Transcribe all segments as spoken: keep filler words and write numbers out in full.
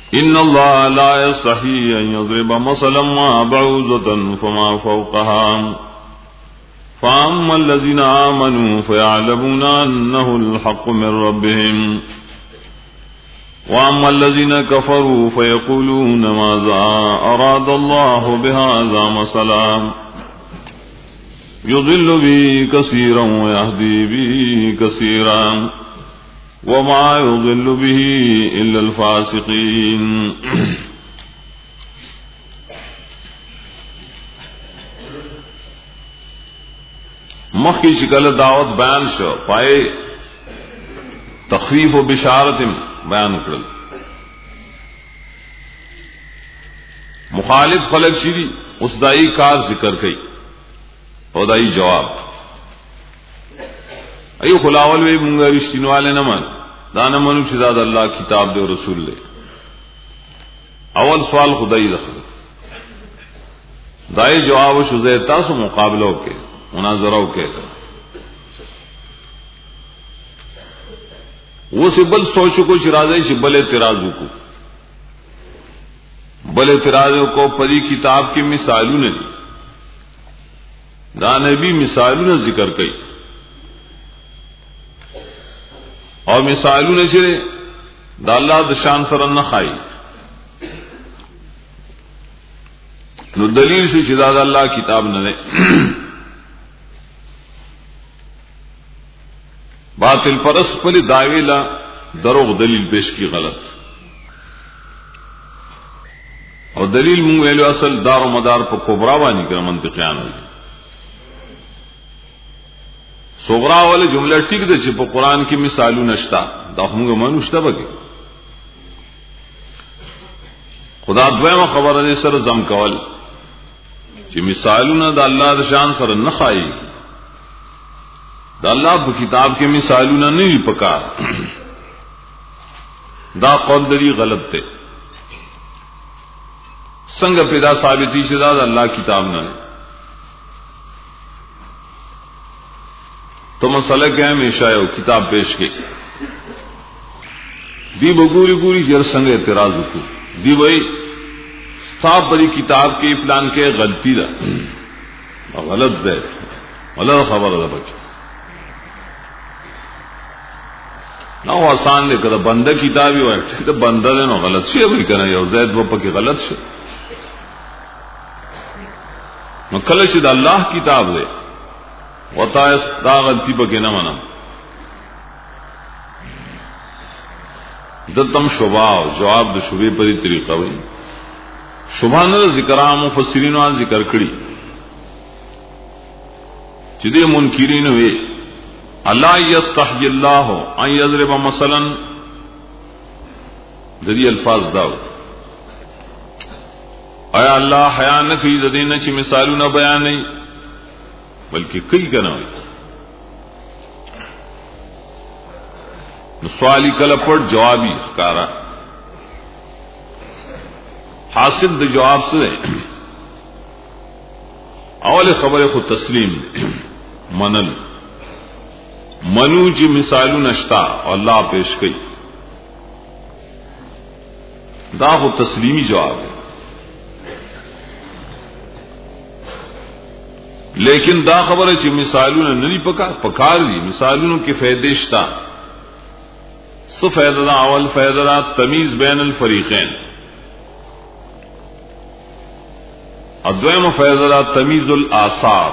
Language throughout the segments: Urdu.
إن الله لا يستحي أن يضرب مثلا ما بعوضة فما فوقها فأما الذين آمنوا فيعلمون أنه الحق من ربهم وأما الذين كفروا فيقولون ماذا أراد الله بهذا مثلا يضل به كثيرا ويهدي به كثيرا وما يضل به إلا الفاسقين. مخی شکل دعوت بیان شو پائے تخفیف و بشارت بیان کرل. مخالف خلق شری اس دائی کار ذکر کئی او دائی جواب ایو خلاول وی مونگا رشتین والے نمان دانا منو شداد اللہ کتاب دے رسول لے. اول سوال خدای دخل دائی جواب شزیتا سو مقابلوں کے مناظروں کے وہ سے بل سوچو کو شرازے سے بل اعتراضوں کو بل اعتراضوں کو پری کتاب کی مثالوں نے دانے بھی مثالوں نے ذکر کئی اور مثالوں نے سے دا اللہ دشان سرن نہ خائی نو دلیل سے شداد اللہ کتاب نہ باطل پرست پر دعوی لا دروغ دلیل پیش کی غلط اور دلیل منہ ویلو اصل دار و مدار پر کبرا وانی کر منطقیان ہوئی صغرا والے جملہ ٹھیک دے چھے پا قرآن کی مثالو نشتا دا ہمگا منوشتا بگی خدا دویمہ خبر دے سر زم کول چھے مثالو نا دا اللہ دا شان سر نخائی دا اللہ پا کتاب کے مثالو نا نہیں پکار دا قول دری غلط تے سنگ پیدا ثابتی شدا دا اللہ کتاب نا تو مسئلہ کیا ہمیشہ ہے کتاب پیش کی دی بگوری گوری جر سنگ اعتراض کو دی بھائی صاحب بڑی کتاب کی پلان کے غلطی دا غلط دے غلط خبر دا بکی نہ وہ آسان دے کر بندہ کتابی ہوئے تو بندہ دے نو غلط سے بھی کرنا یا زید وہ کی غلط سے نو کلش دا اللہ کتاب دے وتا دا غلطی بکے نہ منا دتم شبہ جواب د شبے پر طریقہ وئی شبہ نہ ذکر عام مفسرین وا ذکر کړي چې دې منکرین وي اللہ یستحی اللہ ان یضرب مثلا دری الفاظ داو ایا اللہ حیا نہ کی دین چې مثالو نہ بیان نہیں بلکہ کئی کنا سوالی کل پر جوابی کارا حاصل د جواب سے اول خبر کو تسلیم منل منو جی مثالو نشتا اللہ پیش کئی دا کو تسلیمی جواب ہے لیکن دا خبر ہے کہ مثالوں نے نہیں پکا پکار دی مثالوں کے فائدے شتا سو فائدہ اول فائدہ تمیز بین الفریقین ادویم فائدہ تمیز الاثار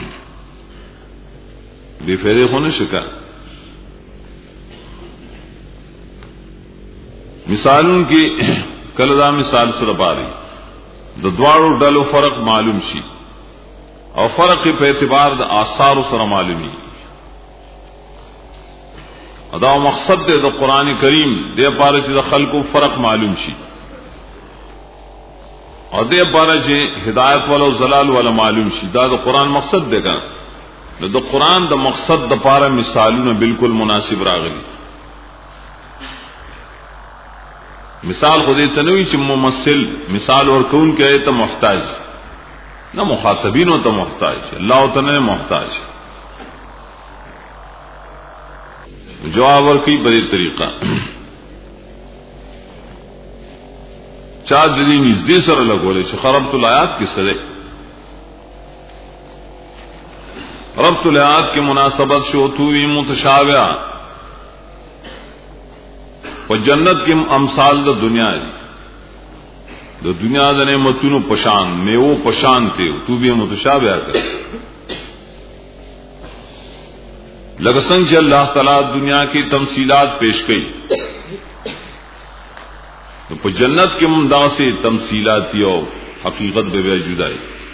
بے فائدے ہونے شکا مثالوں کی کلدا مثال سر باری د دوارو ڈلو فرق معلوم شی اور فرق پہ اعتبار د آثار سره معلومی ادا مقصد دے د قرآن کریم دے پارے چې د خلقو فرق معلوم شي اور دے پارے چې ہدایت والا زلال والا معلوم شي دا د قرآن مقصد دے کا د قرآن د مقصد د پارے مثالونه بالکل مناسب راغلی مثال خو دې تنوي چې ممثل مثال اور کون کې ته محتاج نہ مخاطبین تو محتاج اللہ تعالی محتاج جواب اور کی بڑی طریقہ چا د دې نږدې سره لګولې چې خربت الآیات کې سره ربط الآیات کی مناسبت شو توی متشابہ و جنت کی امثال د دنیا دی د دنیا د نعمتونو پشان میوه پشان ته تو به متشابہ کړ لکه څنګه چې الله تعالی دنیا کی تمثيلات پیش کړي په جنت کې هم داسې تمثيلات یو حقیقت به جدای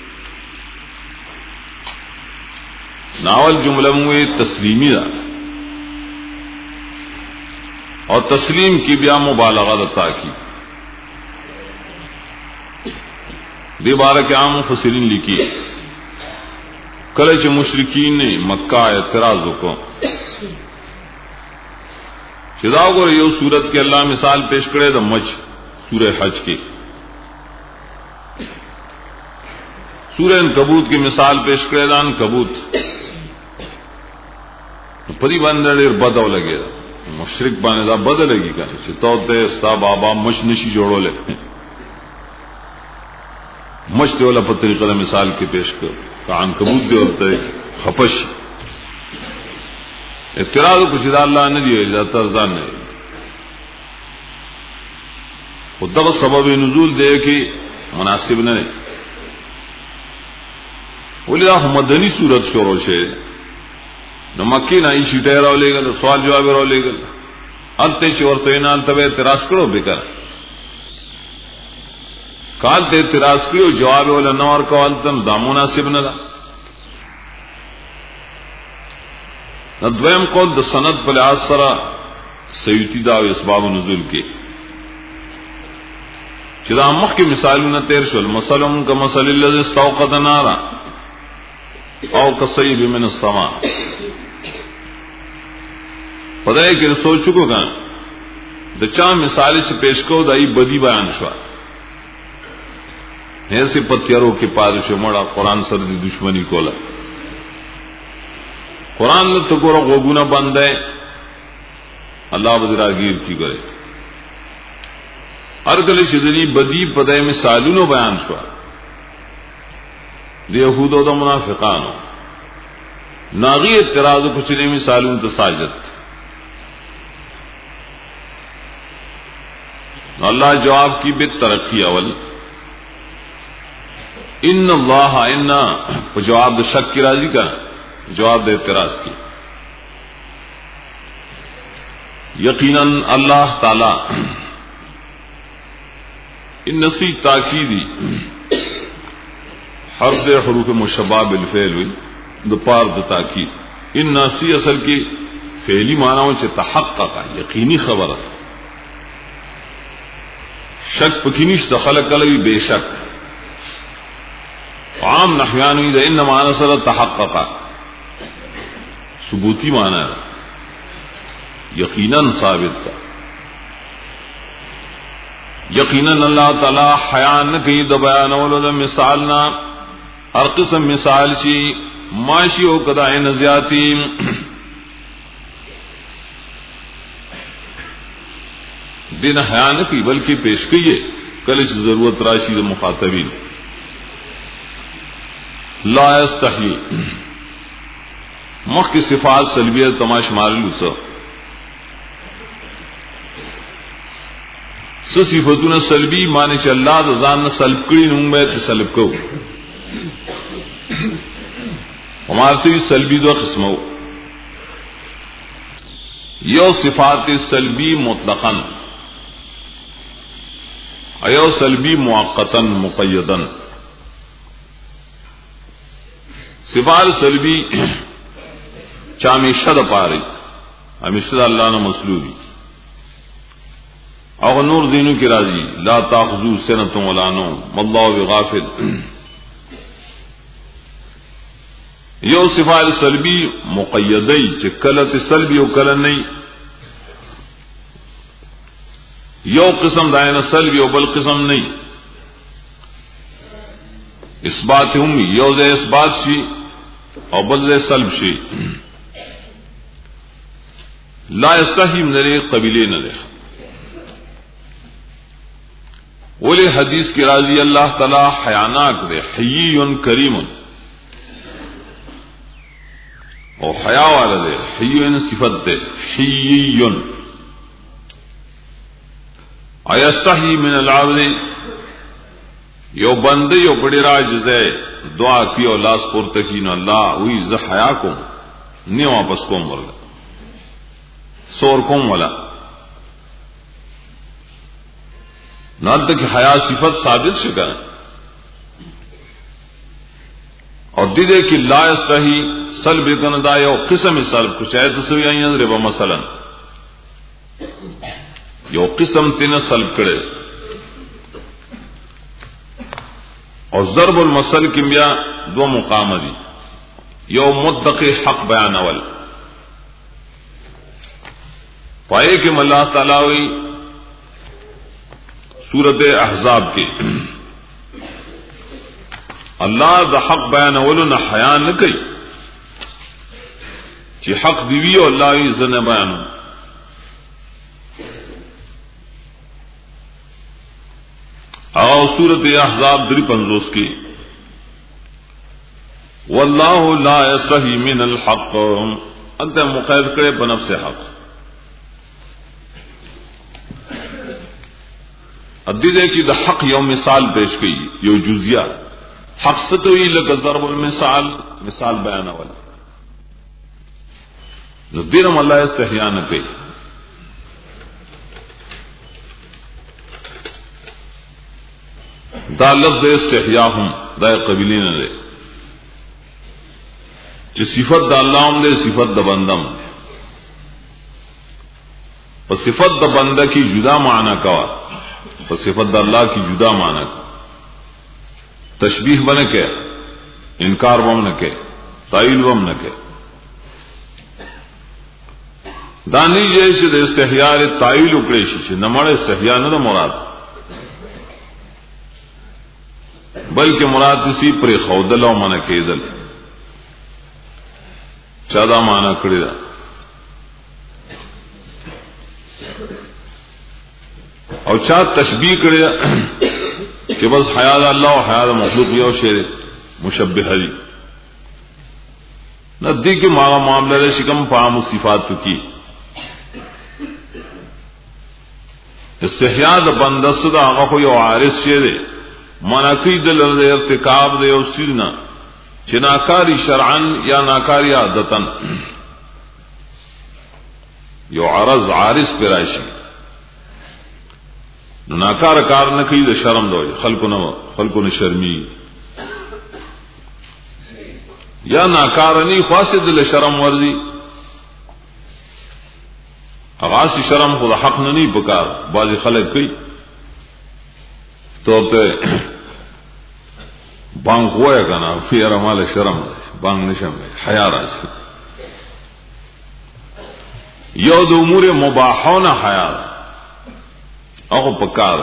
ناول جمله موږ تسلیمی ده اور تسلیم کی بیا مبالغه ده تاکي دې باره کې عام مفسرین لیکي کله چې مشرکین نے مکہ اعتراض وکړ چې دا وګوره یو صورت کې الله مثال پیش کړي د مچ سورہ حج کې سورہ عنکبوت کی مثال پیش کړي دان کبوت پری باندې ډېر بدو لګي مشرک باندې دا بد لګي کنه چې تو ته ستا بابا مش نشي جوړول مش ته ولا په طریقه مثال کې پیش کړ کان کبوت دی ورته خپش اعتراض کو چې الله نه دی دا ترزان نه خدغه سبب نزول دی کې مناسب نه دی ولله مدنی صورت شروع شوه نو مکی نه شي ډیر اولېګل سوال جواب اولېګل الته چې ورته نه الته اعتراض کړو بیکار کال ته اعتراض کړو جواب ول نه ور کول تم دا مناسب نه ده دویم قول د سند په لحاظ سره سیوطی دا او اسباب نزول کې چې دا مخکې مثالونه تیر شول مثلهم کمثل الذی استوقد نارا او کصیب من السماء پدای کې سوچو کو غا د چا مثال چې پیش کو دای بدی بیان شو ایسے پتیاروں کے پادش مڑا قرآن سر دی دشمنی کولا قرآن نے تو گورا غوگونا بند ہے اللہ بدراگیر کی کرے ارگل شدنی بدی پدای میں سالونو بیان شو دی یہودو دا منافقانو ناغی اعتراض کچنے میں سالون تساجد اللہ جواب کی بے ترقی اول ان اللہ ان جواب شک کی راضی کا جواب دے اعتراض کی یقیناً اللہ تعالی ان نسی تاکیدی حرف حروف مشبہ بالفعل ہوئی دو پار دو تاکید ان نسی اصل کی فعلی معنی سے تحقق یقینی خبر شک پکینش دخل کلوی بے شک عام نحویانوی دا ان معنی سر تحقق ثبوتی معنی ہے یقیناً ثابت تھا یقیناً اللہ تعالی حیان نکی دا بیانولو دا مثالنا ہر قسم مثال چی ماشی و قدائن زیادی دین حیان کی بلکہ پیش کیے کلش ضرورت راشی دا مخاطبین لا یستحی مخ کی صفات سلبیہ تماش مارلو سا سو صفتون سلبی مانے چا اللہ دا زان سلب کری نمون بیت سلب کو ہمارتوی سلبی دو قسمو یو صفات سلبی مطلقاً ایو سلبی موقتاً مقیداً صفات سلبی چامیشہ دا پاری ہمیشہ دا اللہ نے مسلوبی اور نور دینو کی راضی لا تاخذو سنۃ ولا نوم واللہ بغافل یو صفات سلبی مقیدی چه کلت سلبی و کلت نہیں یو قسم دائن سلبی و بل قسم نہیں اثبات ہم یو دے اثبات شی اور بل دے سلب شی لا یستحی من دے قبیلے نہ دے ولی حدیث کی راضی اللہ تعالی حیاناک دے حیی کریم او حیا والا دے حیی صفت دے حیی ایستحی من العبد یو بندے یو بڑی راجز ہے دعا کی اور لاس پورته کی نو اللہ وی ز حیا کو نہیں واپس کوم ورلا سور کوم ولا نہ تک حیا صفت ثابت سے کریں اور دیدے کہ لا یستحی سلب کن دا یو قسم سلب کچھ ہے تسوی این ربا مثلا یو قسم تین سلب کرے اور ضرب المثل کی بیا دو مقام دی یو مدق حق بیان اول پائے کہ اللہ تعالی سورت احزاب کی اللہ دا حق بیان اول نہ حیا نہ کئی چی حق دیوی اور اللہ عزن بیان اور سورت احزاب دری پنزوس کی واللہ لا یستحی من الحق انت مقید کرے بنفس حق ادیدے کی دا حق یو مثال پیش کی یو جزیہ حق ستوئی لگا ضرب المثال مثال بیان والا دیرم اللہ استحیاء نہ کئی دا لفظ استحیاء ہم دا قبیلی نہ دے جو صفت دا اللہ ہم دے صفت دا بندم اور صفت دا بندہ کی جدا معنی کوا اور صفت دا اللہ کی جدا معنی کوا تشبیح بنے کے انکار بم نہ کے تعیل بم نہ کے دانی جیسے دے استحیاء تعیل اکڑے شیشے نمڑے استحیاء نہ مراد بلکہ مراد اسی پر خودل او من کېدل چا دا معنا کړی دا او چا تشبیہ کړی کہ بس حیا د الله او حیا د مخلوق یو شی مشبہ دی نہ دی کہ ما معاملہ شکم فام صفات کی استحیاء د بندس دا هغه یو عارض شی دی مناقی دل ارتکاب دے او سیدنا چھ ناکاری شرعن یا ناکاری عادتن یو عرض عارض پیرائشی ناکار کار نکی دے شرم دو خلقو نو خلقو نے شرمی یا ناکارنی خواست دل شرم ورزی اغاسی شرم خود حق ننی پکار بعضی خلق کئی تو تے بانگ ہوئے کنا فیر مال شرم بانگ نشم حیا راسی یو دو امور مباحون حیا اخو پکار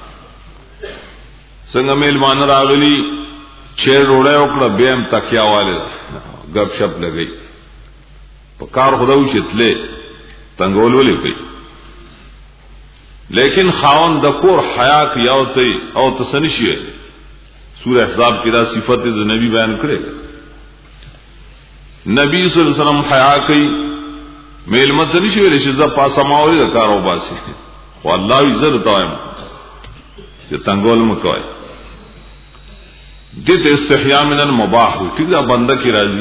سنگا میلمان راغلی چیر روڑے اکڑا بیم تکیا والے گپ شپ لگئی پکار خداو شتلے تنگولو لے گئی لیکن خاون دکور حیا کی اوتی او تسنشی ہے سورہ احزاب کی دا صفت دا نبی بیان کرے گا نبی صلی اللہ علیہ وسلم حیا کی میل مت نشی ویلے شزا پاسا ماوری دا کارو باسی و اللہ عزت تاویم یہ تنگول مکوائے دیت استحیاء من المباح ہوئی ٹھیک دا بندہ کی راضی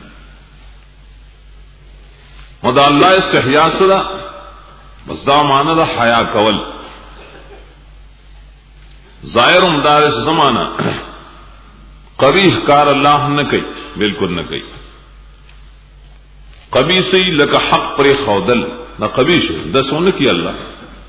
مدہ اللہ استحیاء صدا بس دا معنی دا حیا کول ظاہر امدار سے زمانہ قبیح کار اللہ نہ کئی بالکل نہ کئی قبیح سے لکا حق پر خودل نہ قبیح سے دس ہونے کی اللہ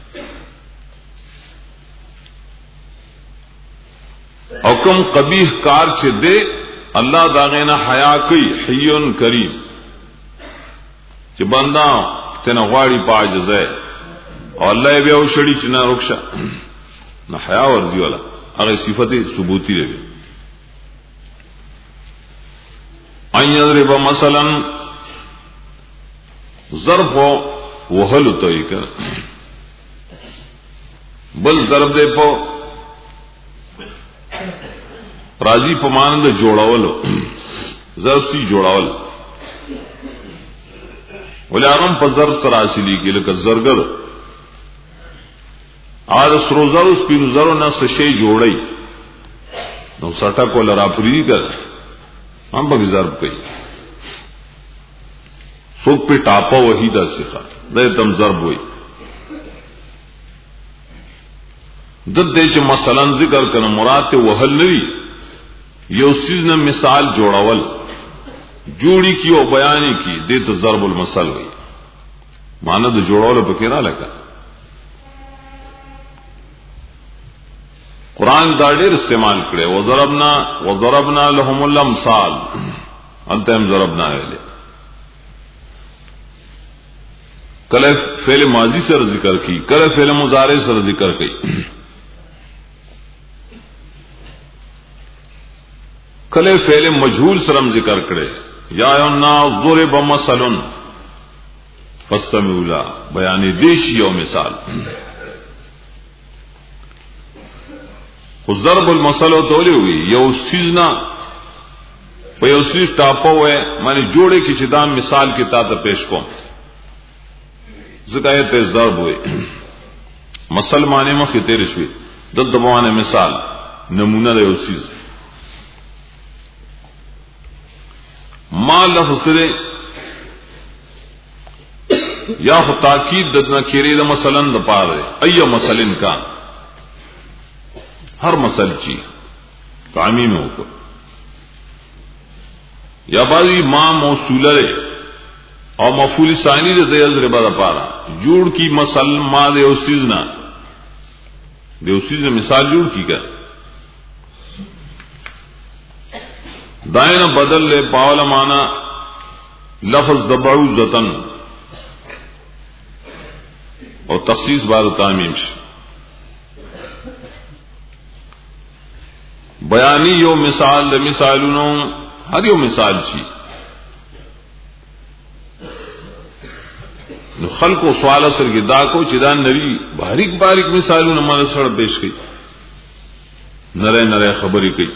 حکم قبیح کار چھ دے اللہ داغینا حیا کئی حیون کریم چھ بندہ تینا غاڑی پا جزائے اور اللہ بیا شڑی چنا رکشا نہ حیا ورزی والا اگر صفت ثبوتی رہے ان یضرب مثلا ضرب وحل تو کر بل ضرب دے پو راضی په مانند جوړاولو زرسی جوړاول ولارم په زر سره اصلي کې لکه زرګر ا سرو زرو سپینو زرو نه څه شی جوړي نو سټا کول را پری کړ هم به ضرب کوي څوک په ټاپه وحیدا څخه د تم ضرب وي د دې چې مثلا ذکر کړه مراد ته وهل نوي یو سیز نه مثال جوړاول جوړی کی او بیان کی دې ته ضرب المثل وي معنی د جوړولو پکې را لګا قران دا ډېر استعمال کړي او ضربنا وضربنا لهم الامثال انت هم ضربنا ویلې کله فعل ماضی سره ذکر کی کله فعل مضارع سره ذکر کی کله فعل مجهول سره ذکر کړي یا یونا ضرب مثل فاستمعوا له بیان دیش یو مثال خو ضرب المثل تولی ہوئی یو سیزنا په یو سیز ټاپو وې معنی جوړه کې چې دا مثال کې تا ته پیش کوم زکایت ته ضرب وې مثل معنی مخې تیر شوی د دمانه مثال نمونه د یو سیز ما لفظ سره یا خو تاکید د نکری د مثلا د پاره ايو مثلن کا ہر مسل چی تعمیم ہو یا بعضی ماں موصولہ دے اور مفعول ثانی دے دے ضرب دا پارا جوڑ کی مسل ما دے اوسیزنا دے اوسیز نے مثال جوڑ کی کر دائن بدل لے پاول مانا لفظ دبعوزتن اور تخصیص بعد تعمیم شي بیانی یو مثال د مثالونو هر یو مثال شي نو خلقو سوال سره کې دا کو چې دا نری باریک باریک مثالونه مال سره پیش کړي نره نره خبرې کوي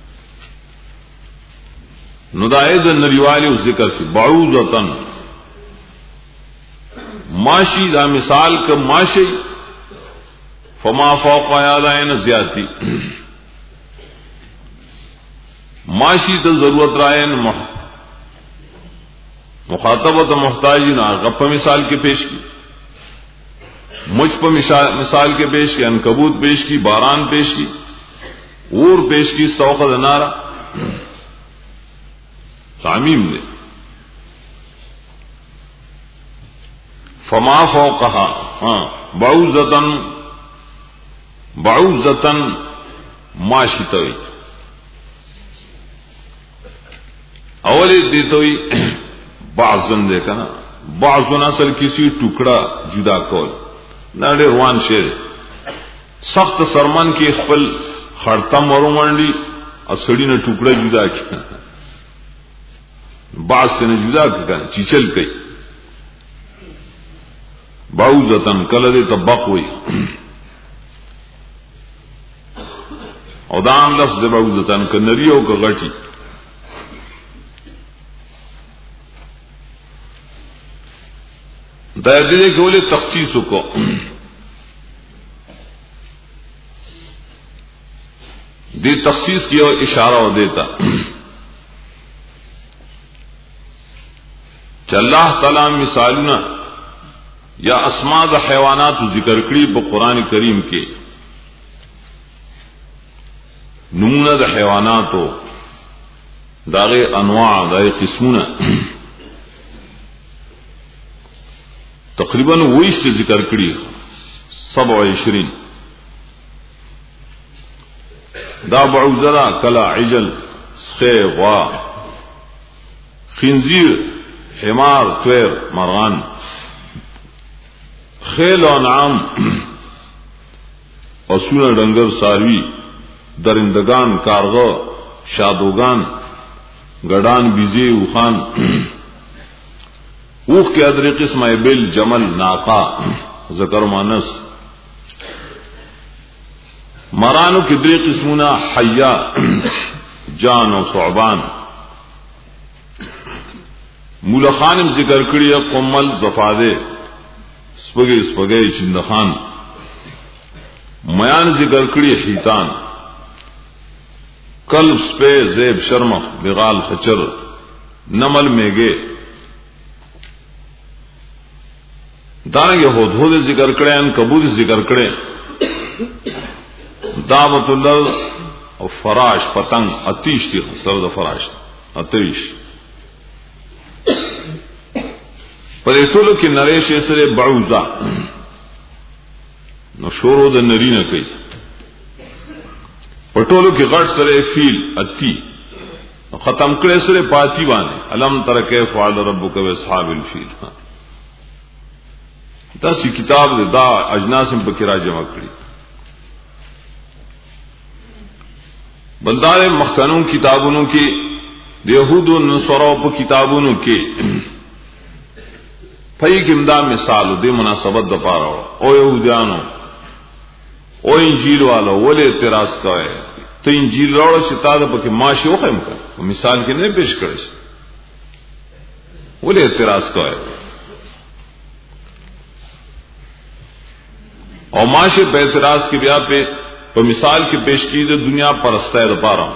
نو دا اې د نریوالي ذکر کې بعوضتن ماشی دا مثال ک ماشی فما فوق یادین زیاتی ماشی ته ضرورت رائن مخاطبت محتاجین غپ مثال کے پیش کی مجھ پر مثال کے پیش کی عنکبوت پیش کی باران پیش کی اور پیش کی سوخت نارا تعمیم دے فما فوقها ہاں بعوزتن بعوزتن ماشی توئی اولی دیتوئی بعضن دیکھا نا بعضن اصل کسی ٹکڑا جدا کول ناڑے روان شیر سخت سرمن کی خپل خړتم ورو منډي اسړی نه ټوکړه جدا کړه بعض ته جدا کړه چیچل کوي بعوزتن کله دې طبق وي او دا هم لفظ بعوزتن ک نریو ک غټي دا دې کولې تخصیص کو دی تخصیص کی اور اشارہ ہو دیتا کہ اللہ تعالی مثالنا یا اسماء د حیوانات ذکر کړي په قران کریم کې نمونه د حیواناتو داغه انواع داغه قسمونه تقریبا ویشت ذکر کړي سبع و عشرین دا بعوزرا کلا عجل سخی غوا خنزیر حمار طیر مرغان خیل و انعام اصول ڈنگر ساروی درندگان کارغو شادوگان گڑان بیزی اوخان اوخ کے ادر قسم بل جمل ناقا ذکر مانس مرانو کی دری قسمنا حیا جان او ثعبان. مولا خانم ذکر کړی قمل زفاده سپګي سپګي چندخان. میان ذکر کړی حیتان کلب سپے زیب شرمخ بغال خچر نمل میگے. دارنگے ہودھود ذکر کړي ان کبوت ذکر کړي. دعوت الله او فراش پتنگ اتیش دی سر د فراش اتیش. پدې ټولو کې نریش سره بعوزا نو شورو د نرینه کوي. پټولو کې غټ سره فیل اتی ختم کړي سره پاتی باندې الم تر کیف فعل ربک واصحاب الفیل. دا سی کتاب دا اجناس په کې را جمع کړي. بلدار مخکنوں کتابونو کې د يهودو نصارو په کتابونو کې پای کې امدا مثال د مناسبت د پاره او يهودانو او انجیل والو ولې اعتراض کوي ته انجیل راوړل چې تاسو پکې ماشي وخم کړ مثال کې نه پیش کړی ولې اعتراض کوي او ماشي په اعتراض کې بیا په په مثال کې پیش کی د دنیا پرسته د پاره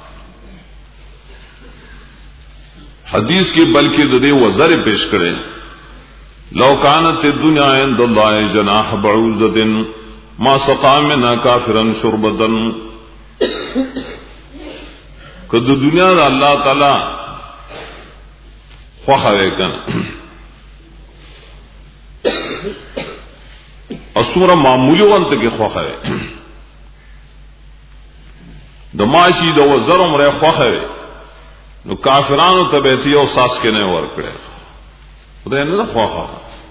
حدیث کې بلکې د دې وزر پیش کړي. لو كانت الدنيا عند الله جناح بعوضة ما سقى منها كافرا شربة. کله دنیا د الله تعالی خوخه وکنه اسوره معمولی وانت کې خوخه د ماشي د وزر عمره خوخه نو کافرانو ته به تیو ساس کې نه ور کړې خدای نه خوخه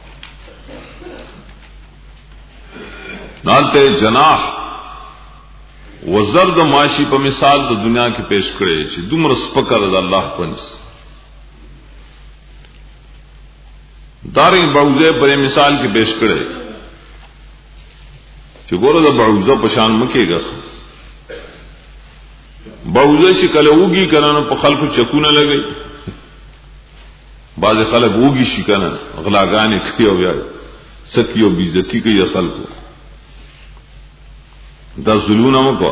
نالته جناح وزر د ماشي په مثال د دنیا کې پیش کړي چې دومره سپکر د الله پنس دارین بعوزه پر مثال کې پیش کړي چې ګوره د بعوزه په شان مکیږي. بعوزه چې کله وږي کنه په خلکو چکونه لګي بعض خلک وږي شي کنه غلاګانې کوي او بیا سکیو بیزتی کوي خلکو دا زلون مکو.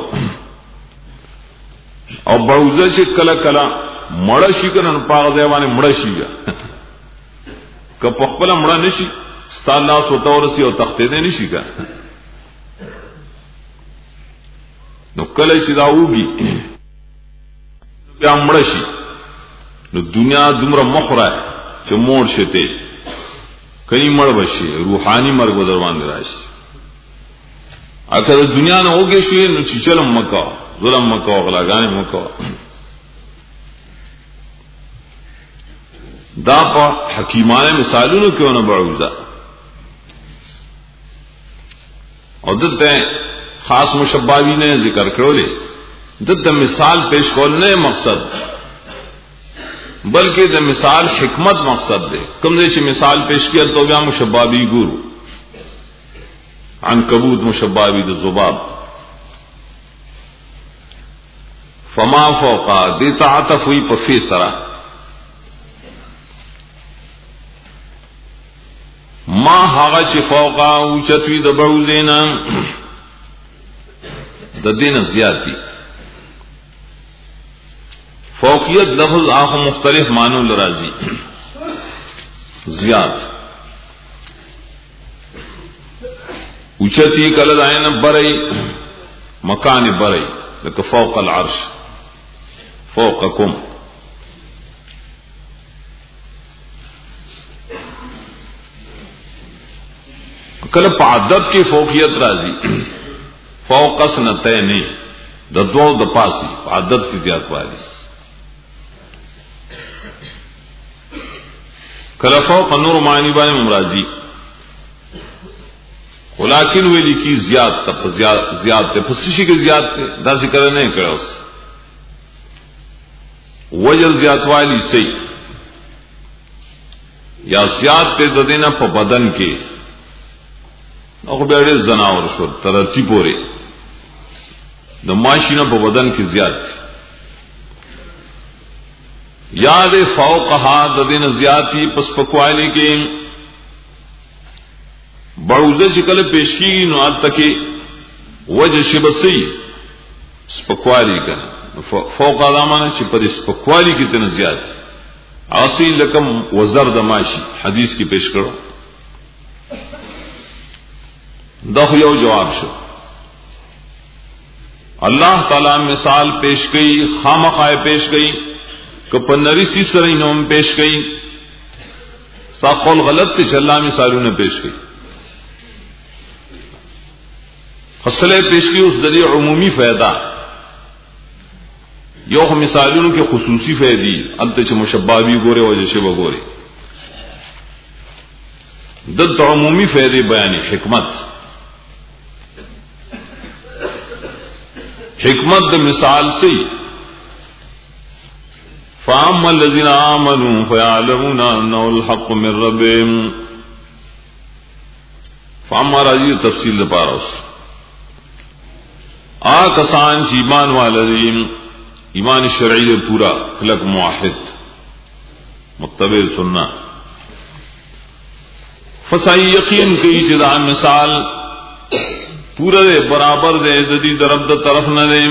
او بعوزه چې کله کله مړ شي کنه په هغه ځای باندې مړ شي که په خپل مړ نشي ستاسو لاس وتورسي او تختې نه نشي کنه نو کله چې دا وږي بیا مړ شي نو دنیا دومره مخره چې مور شته کله مړ بشي روحاني مرګ در باندې راشي. اګه د دنیا نه وږي شي نو چې چلم مکو ظلم مکو غلاګانې مکو. دا په حکیمانه مثالونو کې ونه بعوزه او دته خاص مشبابی نے ذکر کړولې دته مثال پیش کول نه مقصد بلکې د مثال حکمت مقصد دی. کوم دې چې مثال پیش کړل تو بیا مشبابی ګورو عنکبوت مشبابی د ذباب فما فوق دې تعاطف وی په فیسرا ما هغه چې فوق او چتوی د بعوزینا د دین زیاتی فوقیت لفظ آخو مختلف معنی لرازی زیاد اوچتی کلد آئین برئی مکان برئی لکه فوق العرش فوقکم کله په عدد کې فوقیت راځي فوق سنتين د دوه د پاسي عدد کې زیات والی کله فوق نور معنی باندې مرادي ولکن ویل کی زیات ته زیات زیات ته پسشي کې زیات ته دا ذکر نه کړو وجل زیات والی سي یا زیات ته د دینه په بدن کې او به ډېر زناور شو ترتی پوري د ماشینه په بدن کې زیات یاد فوقها د دین زیاتی پس پکوالی کې بعوزه چې کله پیش کیږي نو التکي وجه شبسی سپکوالی کنه فوق ادمانه چې پر سپکوالی کې تن زیات اصل لکم وزر دماشي حدیث کې پیش کړو دا یو جواب شو اللہ تعالی مثال پیش کئی خامخائے پیش کئی کہ نریسی سر نوم پیش کئی سا قول غلط تے چلا مثالوں نے پیش کئی فصلے پیش کی اس ذریعے عمومی فائدہ یو مثالوں کے خصوصی فائدی التچ مشبابی گورے وجہ شبہ گورے دد عمومی فائدے بیانی حکمت حکمت د مثال سے فاما الذين آمنوا فيعلمون انه الحق من ربهم فاما راضی تفصیل لپاره اوس آ کسان چې ایمان والذین ایمان شرعی پورا خلق موحد متبع سنت فصحیح یقین کی جدا مثال پورا دے برابر دے ددی طرف د طرف نہ دے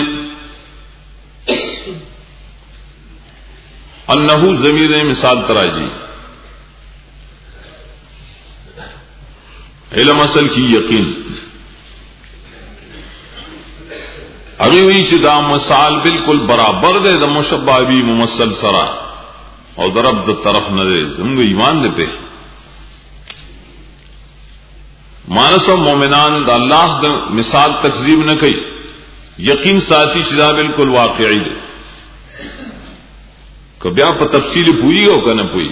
انہو ضمیر مثال تراجی علم اصل کی یقین ابھی ہوئی چدا مثال بالکل برابر دے د مشبہ بھی ممثل سرا اور درب د طرف نہ دے زمگ ایمان دے پہ مانس و مومنان دا اللہ دا مثال تکذیب نہ کئی یقین ساتھی شدہ بالکل واقعی دے کبھی آپ تفصیل پوئی ہو کہ نہ پوئی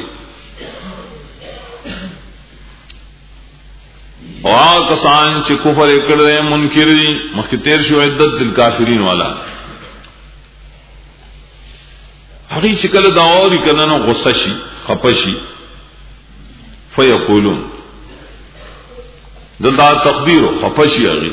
اور کسان چ کفر اکڑ رہے منکر دی مختیر شو عدت دل کافرین والا حقی شکل داوری کنن غصشی خپشی فیقولون دلدا تقدیر و خفشی اگی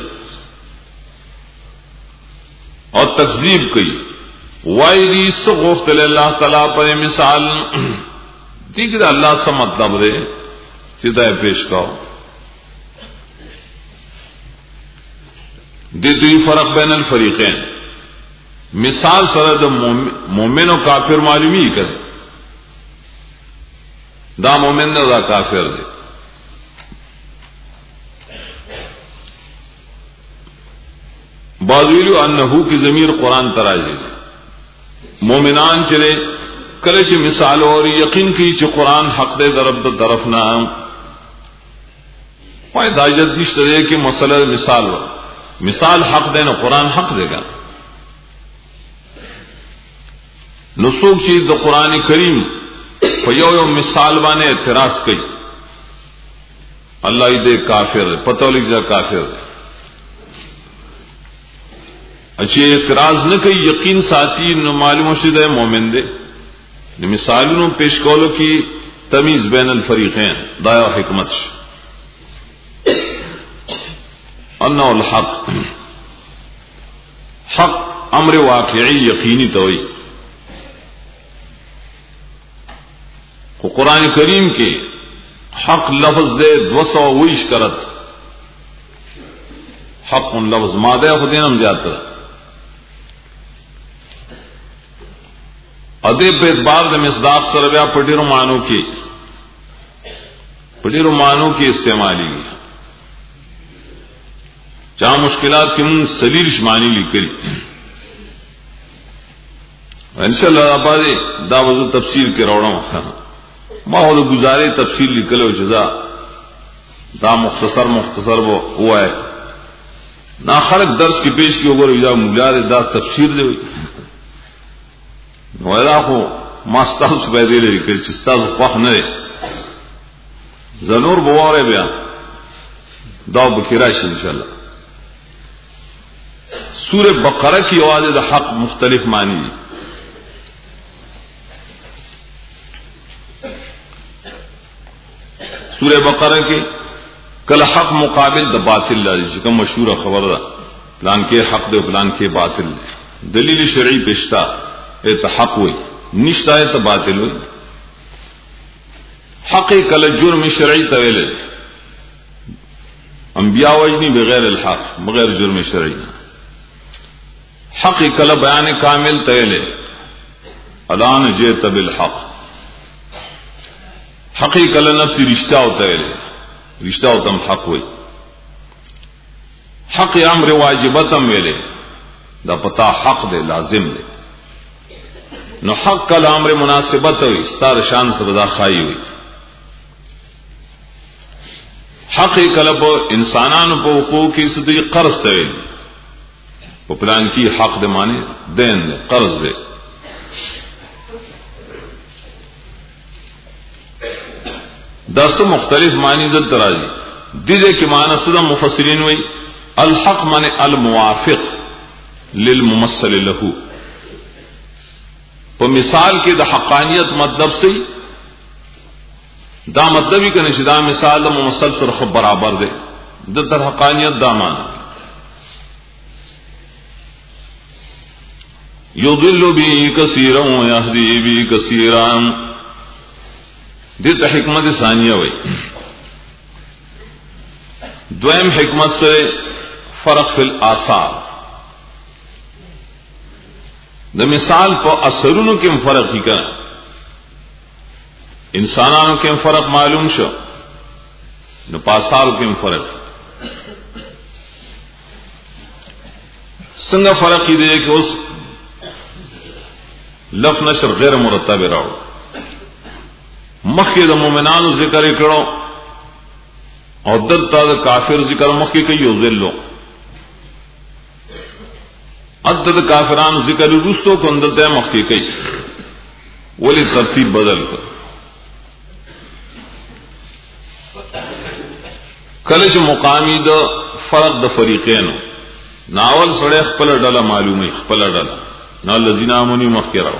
اور تکذیب کئی وائری سغفت اللہ تعالیٰ پر مثال دیکھ دا اللہ سے مطلب دے سیدھا پیش کاؤ دے دوی فرق بین الفریقین مثال سرد مومن و کافر معلومی کرے دا مومن نے دا کافر دے بازویلو انہو کی ضمیر قرآن تراجی مومنان چلے کلچ مثال اور یقین کی چ قرآن حق دے درب دا طرف نام وائے داجت دشت دے کہ مسئلہ مثال ہو مثال حق دے نا قرآن حق دے گا نسوک چیز دا قرآن کریم فیو یو مثال بانے اعتراض کئی اللہ دے کافر پتہ لکھ جا کافر دے اچھے اعتراض نہ کئی یقین ساتھی نو معلوم شد ہے مومن دے مثالوں پیش کولو کی تمیز بین الفریقین دایا حکمت انہ الحق حق امر واقعی یقینی توئی قرآن کریم کے حق لفظ دے دو سو ویش کرت حق ان لفظ مادہ خودین ہم زیادہ ادے پہ اعتبار د مصداق سره بیا پټیرو مانو کې پټیرو مانو کې استعمالي چا مشکلات کې مون سلیل شمانی لیکلي ان شاء الله اباده دا وضو تفسیر کې راوړم ما هو گزارے تفسیر لیکلو جزا دا مختصر مختصر وہ ہوا ہے نا خلق درس کی پیش کی وګورئ دا مولا دا تفسیر دی نو دا خو ما ستاسو په دې لري چې ستاسو خوښ نه دی زنور بواره بیا دا بکراش ان شاء الله سورہ بقرہ کی آواز دا حق مختلف معنی دی سورہ بقرہ کے کل حق مقابل دا باطل لازی کم مشہور خبر دا پلان کے حق دے پلان کے باطل دے دلیل شرعی پیشتا ایت حق ہوئی نشتایت باطل ہوئی حق کل جرم شرعی طویل انبیاء وجنی بغیر الحق بغیر جرم شرعی حق کل بیان کامل طویل الان جیت بالحق حق کل نفسی رشتہ طویل رشتہ تم حق ہوئی حق امر واجبتم ویلے دا پتا حق دے لازم دے نو حق کل امر مناسبت ہوئی ستار شان سے بدا خائی ہوئی حق کلب انسانان پو حقوق کی صدی قرض طویل وہ پلان کی حق دے مانے دین دے قرض دے دس مختلف معنی دل تراجی دیدے کی معنی صدا مفسرین ہوئی الحق معنی الموافق للممثل لہو تو مثال کے دا حقانیت مطلب سے دا مطلب ہی کہ نشدہ مثال دا ممثل سرخ برابر دے دا در حقانیت دا معنی یضل بی کثیرا ویہدی بی کثیرا دیتا حکمت ثانیہ ہوئی دویم حکمت سے فرق فی الآثار دا مثال پا اثرونو کم فرق ہی کنا انسانانو کم فرق معلوم شو نو پا اثارو کم فرق سنگا فرق ہی دے کہ اس لف نشر غیر مرتب راو مخی دا مومنانو ذکر کرو اور دلتا دا کافر ذکر مخی کئی یذلو عدد کافران ذکر رستو کو اندر مخی کئی ولی ترتیب بدل کر کلش مقامی دا فرق دا فریقین ناول سڑے خپل ڈالا معلومی خپل ڈالا نا الذین آمنوا مخی راو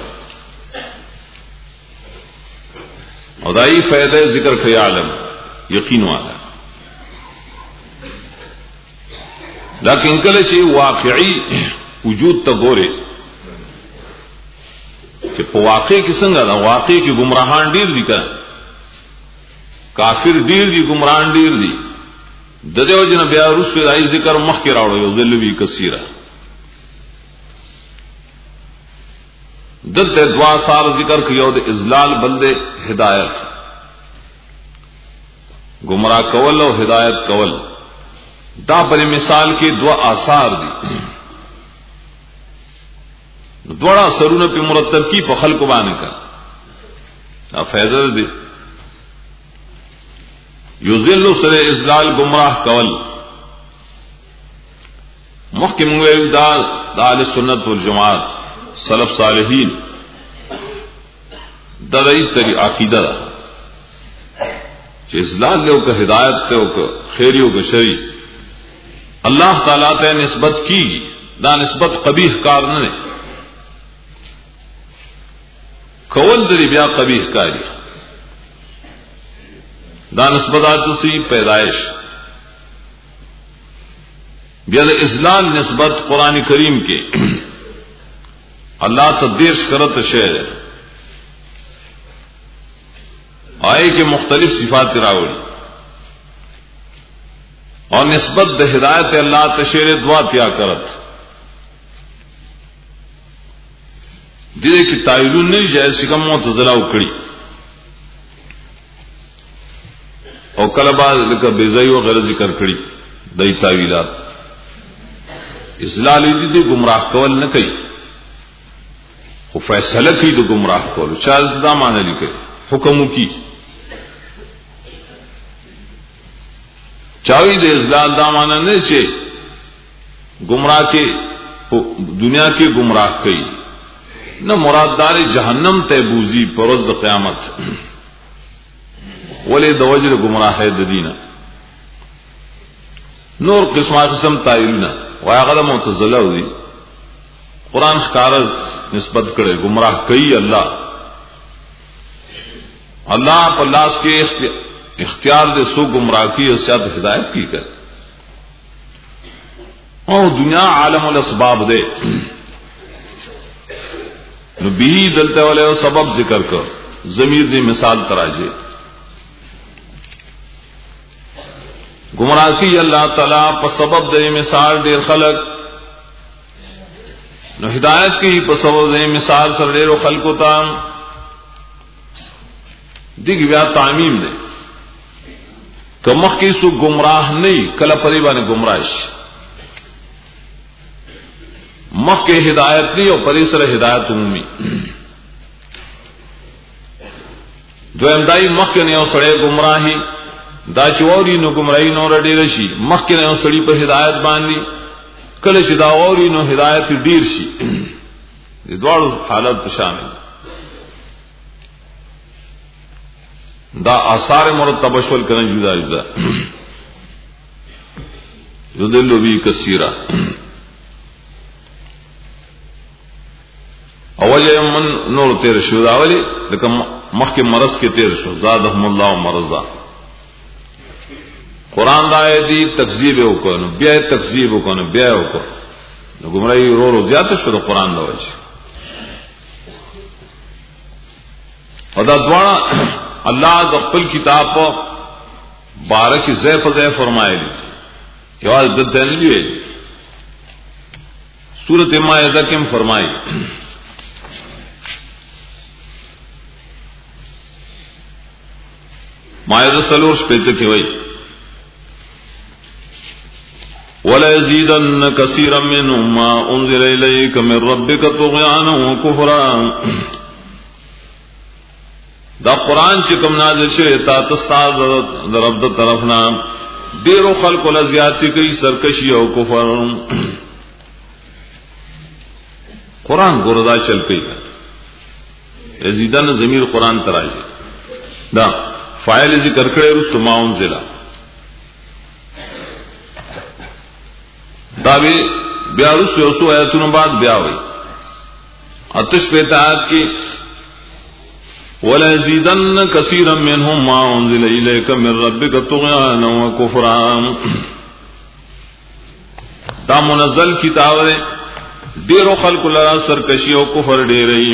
اور دائی فیدہ ذکر کئی عالم یقین والا لیکن کلش واقعی وجود تا گورے کہ پا واقعی کی سنگا دا واقعی کی گمراہان دیر دی کر کافر دیر دی گمراہان دیر دی ددیو جن بیا رسو دائی ذکر مخ کی راوڑو یو ذلوی کثیرہ دلتے دعا سار ذکر کیو دے ازلال بلدے ہدایت گمراہ کول و ہدایت کول دا پر مثال کی دعا آثار دی دوڑا سرون پہ مرتب کی پخل کو بانے کا فیضر دے یذل سر ازلال گمراہ کول محکم دال دال سنت والجماعت سلف صالحین درائی تری عقیدہ دا ازلال لے کا ہدایت تے خیریوں کا شری اللہ تعالیٰ تے نسبت کی دا نسبت قبیح کار نہ کول دری بیا قبیح کاری دا نسبت آتی پیدائش بیا دا ازلال نسبت قرآن کریم کے اللہ تدیش کرت شعر آئے کے مختلف صفات راوڑی اور نسبت دا ہدایت اللہ تشیر دعا تیا کرت دیدے کی تائلون نہیں جائے شکم معتزلہ اکڑی اور کلباز لکا بیزائی وغیرہ ذکر کری دائی تاویلات ازلالی دی گمراہ کول نہ کئی وہ فیصلہ کی تو گمراہ کول چاہت دا معنی لکھے حکموں کی چاوی دے ازلال دا معنی نہیں چھے گمراہ کے دنیا کے گمراہ کئی نہ مراد دار جہنم تے بوزی پروز دا قیامت ولی دوجر گمراہ ددینہ نور قسمہ قسم تائلنا ویاغدہ معتزلہ ہوئی قرآن خکارت نسبت کرے گمراہ کئی اللہ اللہ پر لاس کے اختیار دے سو گمراہ کی اسیات ہدایت کی کر اور دنیا عالم الاسباب دے نو به دلته ولې سبب ذکر کړ ضمیر دی مثال تراجه گمراهی الله تعالی په سبب د مثال ډیر خلق نو ہدایت کی په سبب د مثال سره ډیر خلق ته دیګ بیا تعمیم دی که مخکې سو گمراه نه کله پرې باندې گمراه شي مخکې ہدایت نه او پرې سره هدایت عمومي دویم دای مخکې نه او سره گمراهي دا چوري نو گمراهي نور ډیر شي مخکې نه او سړي په هدایت باندې کله چې دا اوري نو هدایت ډیر شي د دوړو حالت شامل دا آثار مرتب شول کنه جدا جدا یذل بی کثیرا اوجه من نور تیر شو دا ولی لکه مخکې مرض کې تیر شو زادهم الله مرضا قران دا دی تکذیب وکړو بیا تکذیب وکړو بیا وکړو نو ګمړی ورو ورو زیات شو د قران دا وجه او دا دواړه الله د خپل کتاب په بارک زې په زې فرمایلی یواز د دنلی وی سورۃ مائدہ کې فرمایي مائدہ سلوش پېته کې وایي ولا يزيدن كثيرا منهم ما انزل اليك من ربك طغيانا وكفرا دا قران چې کوم نازل شوی تا تستاد د رب د طرفنا ډیرو خلکو له زیاتی کوي سرکشي او کفر قران ګوردا چل کوي یزیدن ضمیر قران تراجه دا فاعل ذکر کړي رستو ماون زلا دا به بیا رسو یو سو آیاتونو بعد بیا وي آتش په تعات کې ولا يزيدن كثيرا منهم ما انزل اليك من ربك طغيانا وكفرا دا منزل کتاب دی ډیرو خلق لرا سرکشی او کفر ډیرې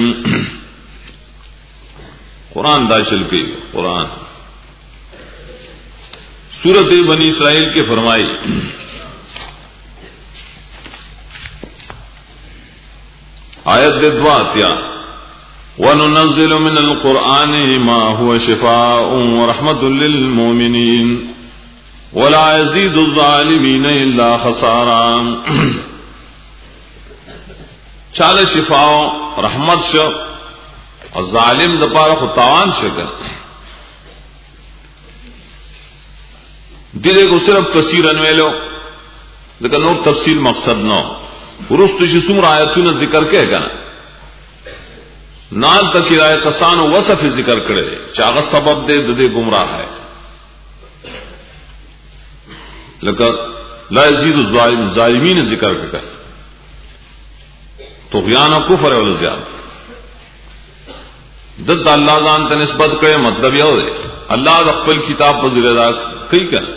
قران دا چل کې قران سورۃ بنی اسرائیل کے فرمائی آیت دے دواتیا وَنُنَزِّلُ مِنَ الْقُرْآنِ مَا هُوَ شِفَاءٌ وَرَحْمَةٌ لِّلْمُؤْمِنِينَ وَلَا يَزِيدُ الظَّالِمِينَ إِلَّا خَسَارًا چاله شفاء رحمت شو او ظالم د پاره خو تاوان شګه دله کو صرف کثیرن ویلو دغه نور تفصیل مقصد نو ورستو چې څومره آیاتونه ذکر کړي کنه نال تک آیت کسان وصف ذکر کړي چې هغه سبب دې د دې گمراه ہے لکه لا یزيد الظالم ظالمین ذکر کړي طغیان او کفر او زیات دد الله ځان ته نسبت کړي مطلب یو دی الله د خپل کتاب په ذریعہ دا کوي کنه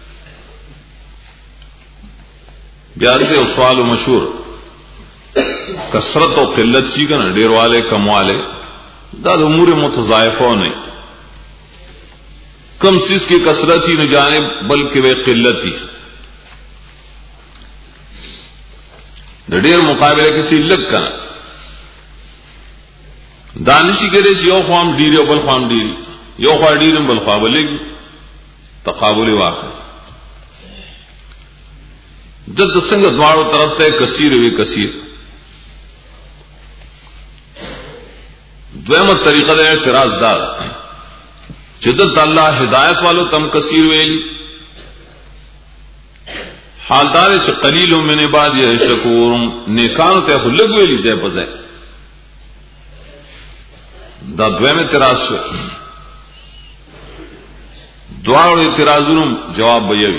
بیا دې سوال مشهور کثرت او قلت شي کنه ډیر والے کم والے دا امور متضاعفه نه کم سیس کی کثرت ہی نہ جانب بلکہ وہ قلت ہی ډیر مقابله کسی لګ کنه دانشي کړي چې یو خام ډیر او بل خام ډیر یو خوا ډیر بل خوا بلګ تقابل واقع د څنګه دواړو طرف ته کثیر وی کثیر دویمه طریقه د اعتراض دار چې د الله هدایت والو تم کثیر ویلی حالدار چې قلیل من عبادی شکور نیکانو ته لګ ویلی ځای په ځای دا دویمه اعتراض شو دواړو اعتراضونو جواب بیوي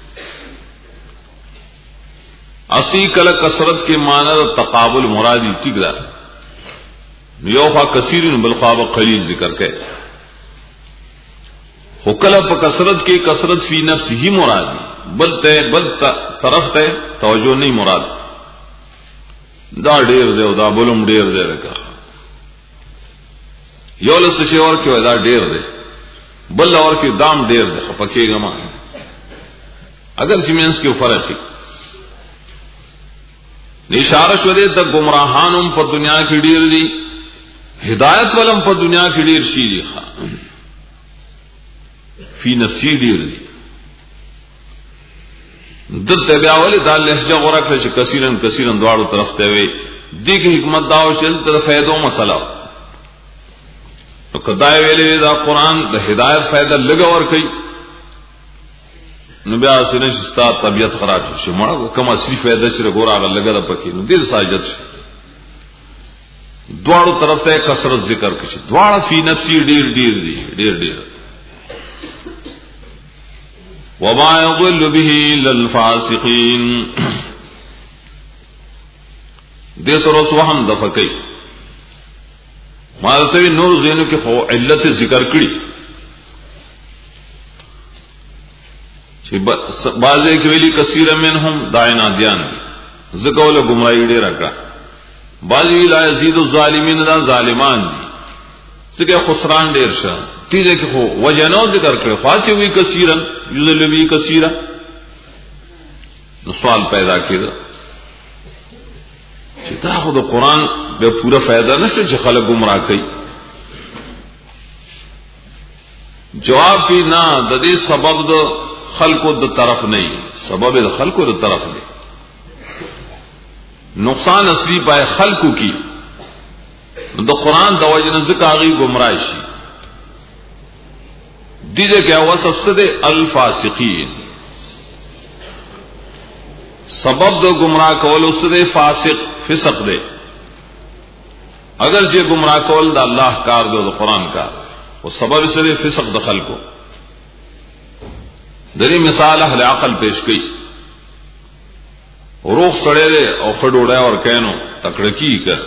اسی کله کثرت کے معنی د تقابل مرادی ٹھیک ده یو خوا کثیرن بل خوا قلیل ذکر کړي هو کله په کثرت کې کثرت فی نفس ہی مرادی بل ته بل طرف ته توجه نه مراد دا ډیر دی او دا بلوم ډیر دی لکه یو لس شي اور کې ودا ډیر دی بل اور کې دام ډیر دی خپکیږه ما اگر سیمنس کې فرق دی اشاره شو دې ته گمراهانم په دنیا کې ډیر دي ہدایت ولم په دنیا کې ډیر شي دي فی نفسی ډیر دي دته بیا ولې دا لهجه غوړه کړ چې کثیرن کثیرن دواړو طرف ته وي دې کې حکمت دا او شل ته فائدو مسله نو کداې ویلې دا قران د هدایت فائدہ لګا ور کوي نو بیا سینې شستا طبيعت خراب شي مړه کوم اصلي فائدہ چې ګوراغه لګا د پکې نو دې ساجت شي دواړو طرف ته کثرت ذکر کړي دواړه فی نفسی ډیر ډیر دي ډیر ډیر وما يضل به للفاسقين دې سره سوهم د فقې مالته نور زینو کې خو علت ذکر کړي چې بعضې کې ویلي کثیر منهم داینا دیان زګول گمراهی ډیر راکړه بعضې لا یزيد الظالمین دا ظالمان دي څنګه خسران ډیر شه تیزه کې خو وجنو ذکر کړي خاصه وی کثیرن یذل وی کثیره نو سوال پیدا کړه چې دا خو د قران به پورا فائدہ نشته چې خلک گمراه کوي جواب کی نه د دې سبب د خلقو د طرف نه سبب د خلقو د طرف نه نقصان اصلي پای خلقو کی د قران د وجه نه ځکه هغه گمراه شي دیجه کیا وصف سدے الفاسقین سبب دو گمراہ کول سدے فاسق فسق دے اگر یہ گمراہ کول دا اللہ کار دو دا قرآن کار وہ سبب سدے فسق دخل کو دری مثال اہل عقل پیش کی روح سڑے دے اور خڈوڑا اور کہنو تکڑکی کر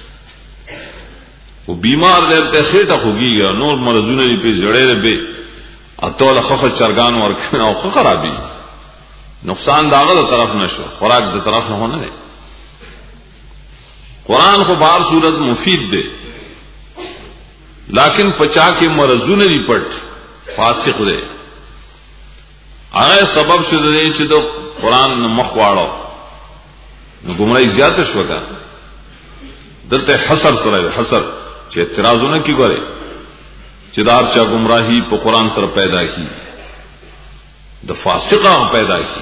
وہ بیمار دیتے خیٹا خوگی گیا نور مرضون پہ جڑے دے بے اتول خخ چرگان ورکنا او خرابی نقصان داغه د طرف نشو خوراک د طرف نه هونه قرآن کو بار صورت مفید دے لیکن پچا کے مرزونه دی پټ فاسق دے هغه سبب شته دی چې د قرآن مخ واړو نو ګمړی زیات شو کا دلته حسر سره حسر چې اعتراضونه کی ګره چې دار چا گمراهی په قران سره پیدا کی د فاسقان پیدا کی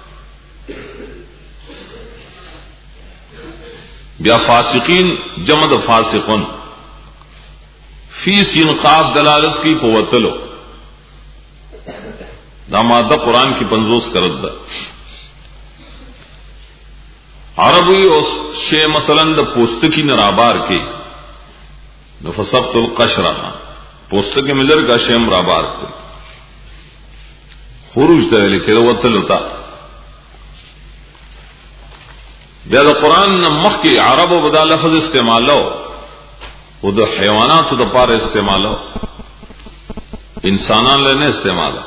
بیا فاسقین جمع د فاسقون فی سین قاف دلالت کی پوتلو دا ماده قران کی پنځوس کرد ده عربی او شی مثلا د پوستکی نرابار کې نفسبت القشرہ پوسٹ کے ملر کا شیم رابار کو خروج ته لیکل وتل ہوتا بیا د قران مخ کې عربو بدا لفظ استعمالو او د حیوانات د پاره استعمالو انسانان له نه استعمالو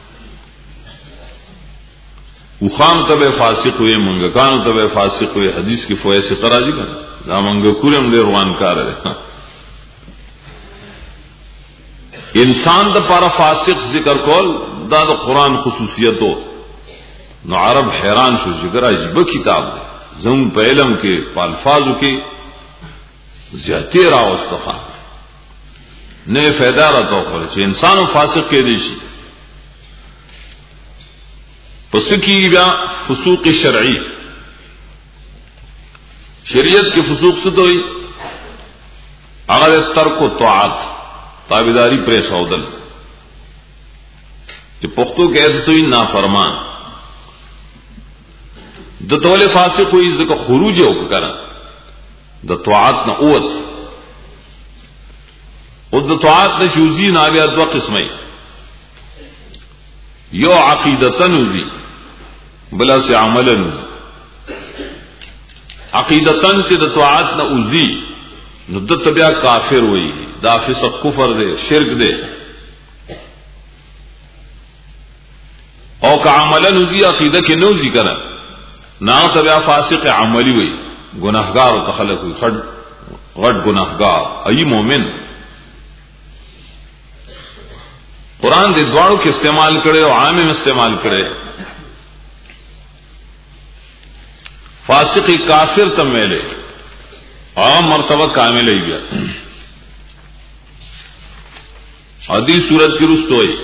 وخام ته فاسق وي منګکان ته فاسق وي حدیث کې فویس قراجی کړه دا منګ کورم ډیر روان کار دی انسان د پاره فاسق ذکر کول دا د قران خصوصیتو نو عرب حیران شو ذکر عجیب کتاب دی زم په علم کې په الفاظو کې زیاتې راوستخه نه فائدہ راته خو چې انسان فاسق کې دي شي پس کی بیا فسوق شرعی شریعت کې فسوق څه دوی هغه ترک طاعت تابعداری پر خودل چې پښتو کې ایسوي نافرمان د تول فاسق وي ځکه خروج وکړه د طاعت نه اوت او د طاعت نه جزئی نه بیا دوه قسمه یو عقیدتن وزي بلا سے عملن وزي عقیدتن چې د طاعت نه وزي نو د تبیا کافر وي دا فسق کفر دے شرک دے او کا عملا نوزی عقیدہ کے نوزی کرنا نا تبیا فاسق عملی وی گناہگار تخلق ہوئی خد غد گناہگار ای مومن قرآن دے دواړو کې استعمال کړي او عام میں استعمال کړي. فاسق کافر تم ویلے عام مرتبہ کامل ہی گیا. حدیث صورت کی رست ہوئی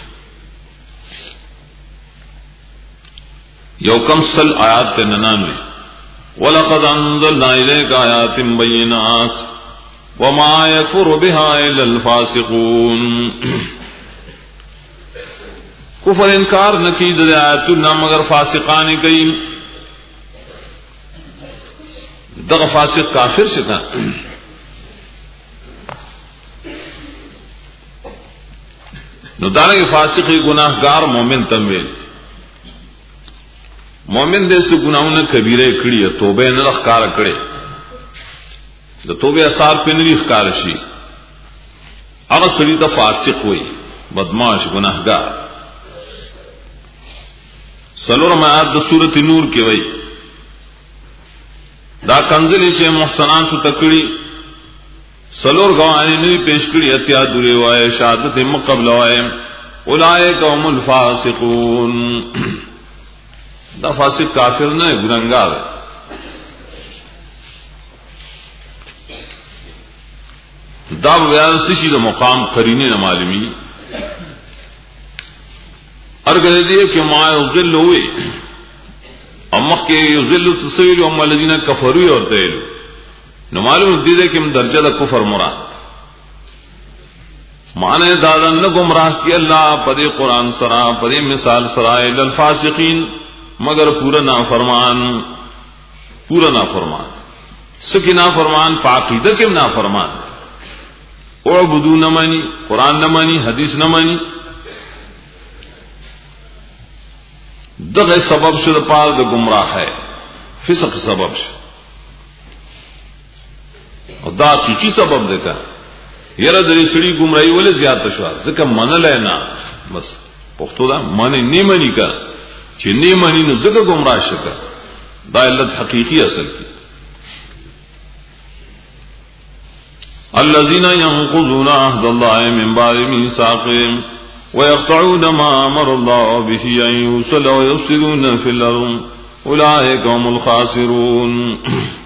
یو کم سل آیات تے ننانوے وَلَقَدْ أَنزَلْنَا إِلَيْكَ آيَاتٍ بَيِّنَاتٍ وَمَا يَكْفُرُ بِهَا إِلَّا الْفَاسِقُونَ. کفر انکار نکی دے آیاتنا مگر فاسقان کئی. دغ فاسق کافر شتا نو دارنگی فاسق گناہگار مومن تمویل. مومن دے سے گناہوں نے کبیرے کڑی ہے توبے نہ اخکار کڑے دا توبے اثار پہ نہیں اخکار شی اگر سڑی تا فاسق ہوئی بدماش گناہگار. سلور میات دا سورت نور کی وئی دا کنزلی چے محسنان تو تکڑی سلور گوانی نوی پیش کری اتیا دوری وائے شہادت مقبل وائے اولائک هم الفاسقون. دا فاسق کافر نہ گنہگار ہے. دا بیان سشی دا مقام قرینی نہ معلومی ارگز دیئے کہ ما یضل ہوئے امخ کے یضل تسویل ام الذین کفروا اور تیل نو معلوم دیدے کہ درجہ دا کفر مراد معنی دادا نہ گمراہ کی اللہ پدے قرآن سرا پدے مثال سرائے للفاسقین مگر پورا نافرمان پورا نافرمان سکی نافرمان پاقیدہ کے نافرمان اعبدو نہ مانی قرآن نہ مانی حدیث نہ مانی دغه سبب شد پار د گمراہ ہے فسق سبب شد او دا کی سبب دیتا یره د سړي گمراهي ولې زیات شو ځکه منل نه بس پښتو دا معنی نه مانی کا چې نه مانی نو ځکه گمراه شته دا علت حقیقی اصل کی. الذين ينقضون عهد الله من بعد ميثاقه ويقطعون ما أمر الله به أن يوصل ويفسدون في الأرض أولئك هم الخاسرون.